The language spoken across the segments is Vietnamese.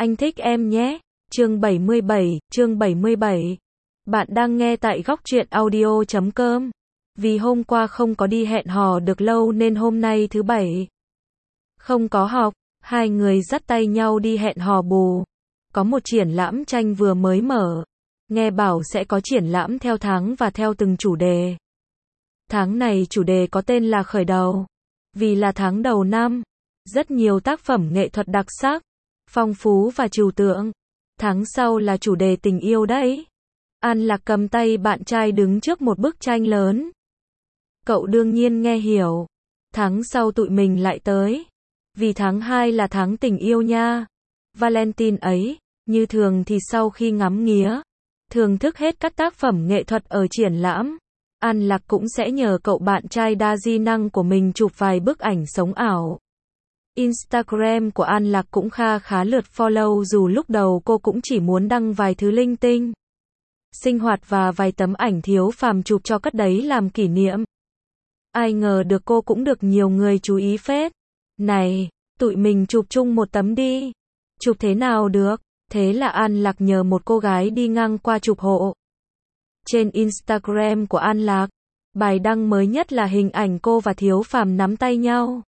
Anh thích em nhé. Chương 77. Bạn đang nghe tại góc truyện audio.com. Vì hôm qua không có đi hẹn hò được lâu nên hôm nay thứ bảy không có học, hai người dắt tay nhau đi hẹn hò bù. Có một triển lãm tranh vừa mới mở. Nghe bảo sẽ có triển lãm theo tháng và theo từng chủ đề. Tháng này chủ đề có tên là khởi đầu. Vì là tháng đầu năm, rất nhiều tác phẩm nghệ thuật đặc sắc, phong phú và trừu tượng. Tháng sau là chủ đề tình yêu đấy. An Lạc cầm tay bạn trai đứng trước một bức tranh lớn. Cậu đương nhiên nghe hiểu. Tháng sau tụi mình lại tới. Vì tháng 2 là tháng tình yêu nha. Valentine ấy, như thường thì sau khi ngắm nghía, thưởng thức hết các tác phẩm nghệ thuật ở triển lãm, An Lạc cũng sẽ nhờ cậu bạn trai đa di năng của mình chụp vài bức ảnh sống ảo. Instagram của An Lạc cũng khá lượt follow dù lúc đầu cô cũng chỉ muốn đăng vài thứ linh tinh, sinh hoạt và vài tấm ảnh Thiếu Phàm chụp cho cất đấy làm kỷ niệm. Ai ngờ được cô cũng được nhiều người chú ý phết. Này, tụi mình chụp chung một tấm đi. Chụp thế nào được? Thế là An Lạc nhờ một cô gái đi ngang qua chụp hộ. Trên Instagram của An Lạc, bài đăng mới nhất là hình ảnh cô và Thiếu Phàm nắm tay nhau,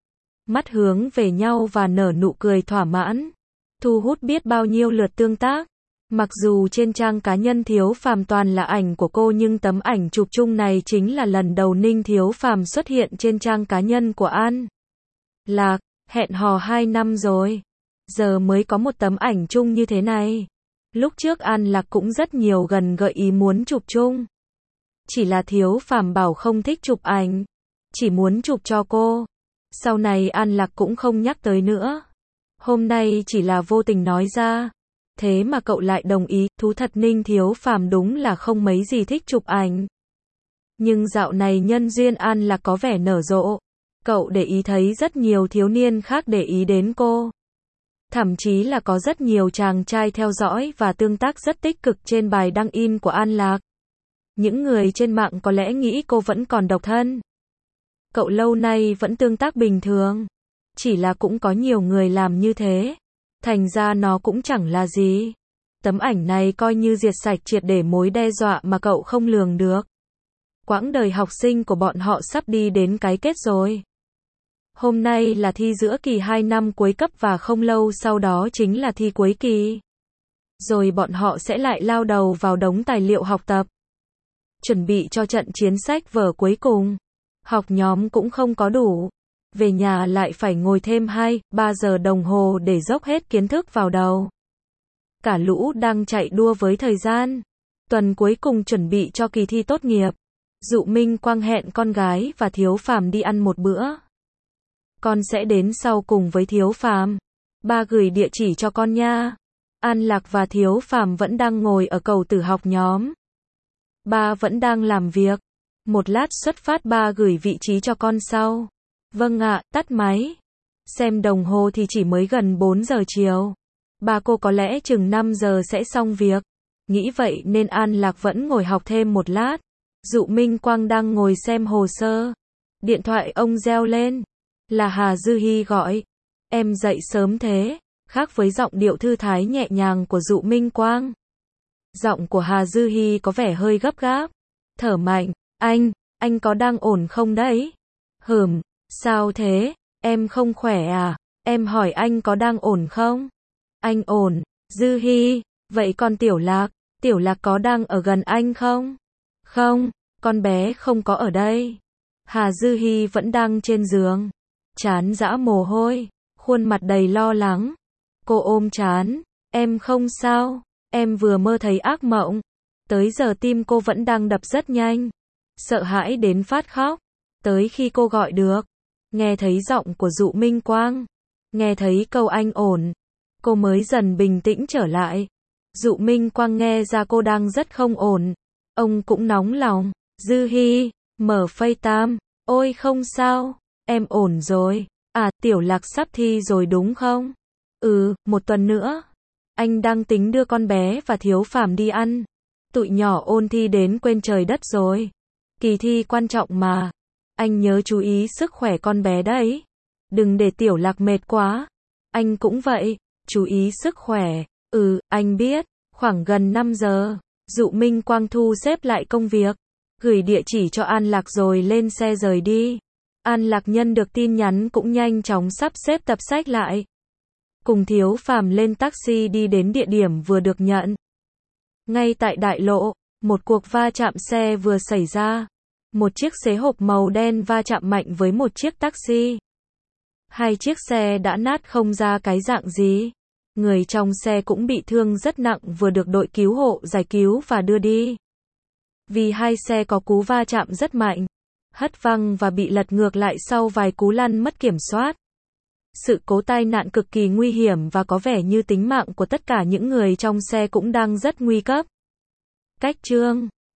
mắt hướng về nhau và nở nụ cười thỏa mãn, thu hút biết bao nhiêu lượt tương tác. Mặc dù trên trang cá nhân Thiếu Phàm toàn là ảnh của cô nhưng tấm ảnh chụp chung này chính là lần đầu Ninh Thiếu Phàm xuất hiện trên trang cá nhân của An Lạc. Hẹn hò 2 năm rồi, giờ mới có một tấm ảnh chung như thế này. Lúc trước An Lạc cũng rất nhiều gần gợi ý muốn chụp chung. Chỉ là Thiếu Phàm bảo không thích chụp ảnh, chỉ muốn chụp cho cô. Sau này An Lạc cũng không nhắc tới nữa. Hôm nay chỉ là vô tình nói ra. Thế mà cậu lại đồng ý, thú thật Ninh Thiếu Phàm đúng là không mấy gì thích chụp ảnh. Nhưng dạo này nhân duyên An Lạc có vẻ nở rộ. Cậu để ý thấy rất nhiều thiếu niên khác để ý đến cô. Thậm chí là có rất nhiều chàng trai theo dõi và tương tác rất tích cực trên bài đăng in của An Lạc. Những người trên mạng có lẽ nghĩ cô vẫn còn độc thân. Cậu lâu nay vẫn tương tác bình thường. Chỉ là cũng có nhiều người làm như thế. Thành ra nó cũng chẳng là gì. Tấm ảnh này coi như diệt sạch triệt để mối đe dọa mà cậu không lường được. Quãng đời học sinh của bọn họ sắp đi đến cái kết rồi. Hôm nay là thi giữa kỳ 2 năm cuối cấp và không lâu sau đó chính là thi cuối kỳ. Rồi bọn họ sẽ lại lao đầu vào đống tài liệu học tập. Chuẩn bị cho trận chiến sách vở cuối cùng. Học nhóm cũng không có đủ. Về nhà lại phải ngồi thêm 2-3 giờ đồng hồ để dốc hết kiến thức vào đầu. Cả lũ đang chạy đua với thời gian. Tuần cuối cùng chuẩn bị cho kỳ thi tốt nghiệp. Dụ Minh Quang hẹn con gái và Thiếu Phàm đi ăn một bữa. Con sẽ đến sau cùng với Thiếu Phàm. Ba gửi địa chỉ cho con nha. An Lạc và Thiếu Phàm vẫn đang ngồi ở cầu tử học nhóm. Ba vẫn đang làm việc. Một lát xuất phát ba gửi vị trí cho con sau. Vâng ạ, tắt máy. Xem đồng hồ thì chỉ mới gần 4 giờ chiều. Ba cô có lẽ chừng 5 giờ sẽ xong việc. Nghĩ vậy nên An Lạc vẫn ngồi học thêm một lát. Dụ Minh Quang đang ngồi xem hồ sơ. Điện thoại ông reo lên. Là Hà Dư Hi gọi. Em dậy sớm thế. Khác với giọng điệu thư thái nhẹ nhàng của Dụ Minh Quang. Giọng của Hà Dư Hi có vẻ hơi gấp gáp. Thở mạnh. Anh có đang ổn không đấy? Sao thế? Em không khỏe à? Em hỏi anh có đang ổn không? Anh ổn. Dư Hi, vậy còn Tiểu Lạc có đang ở gần anh không? Không, con bé không có ở đây. Hà Dư Hi vẫn đang trên giường. Trán dã mồ hôi, khuôn mặt đầy lo lắng. Cô ôm trán. Em không sao, em vừa mơ thấy ác mộng. Tới giờ tim cô vẫn đang đập rất nhanh. Sợ hãi đến phát khóc. Tới khi cô gọi được. Nghe thấy giọng của Dụ Minh Quang. Nghe thấy câu anh ổn. Cô mới dần bình tĩnh trở lại. Dụ Minh Quang nghe ra cô đang rất không ổn. Ông cũng nóng lòng. Dư Hi, mở FaceTime. Ôi không sao, em ổn rồi. À, Tiểu Lạc sắp thi rồi đúng không? Một tuần nữa. Anh đang tính đưa con bé và Thiếu Phàm đi ăn. Tụi nhỏ ôn thi đến quên trời đất rồi. Kỳ thi quan trọng mà. Anh nhớ chú ý sức khỏe con bé đấy. Đừng để Tiểu Lạc mệt quá. Anh cũng vậy. chú ý sức khỏe. Anh biết. Khoảng gần 5 giờ, Dụ Minh Quang thu xếp lại công việc, gửi địa chỉ cho An Lạc rồi lên xe rời đi. An Lạc nhận được tin nhắn cũng nhanh chóng sắp xếp tập sách lại. Cùng Thiếu Phàm lên taxi đi đến địa điểm vừa được nhận. Ngay tại đại lộ, một cuộc va chạm xe vừa xảy ra. Một chiếc xế hộp màu đen va chạm mạnh với một chiếc taxi. Hai chiếc xe đã nát không ra cái dạng gì. Người trong xe cũng bị thương rất nặng vừa được đội cứu hộ giải cứu và đưa đi. Vì hai xe có cú va chạm rất mạnh, hất văng và bị lật ngược lại sau vài cú lăn mất kiểm soát. Sự cố tai nạn cực kỳ nguy hiểm và có vẻ như tính mạng của tất cả những người trong xe cũng đang rất nguy cấp. Cách chương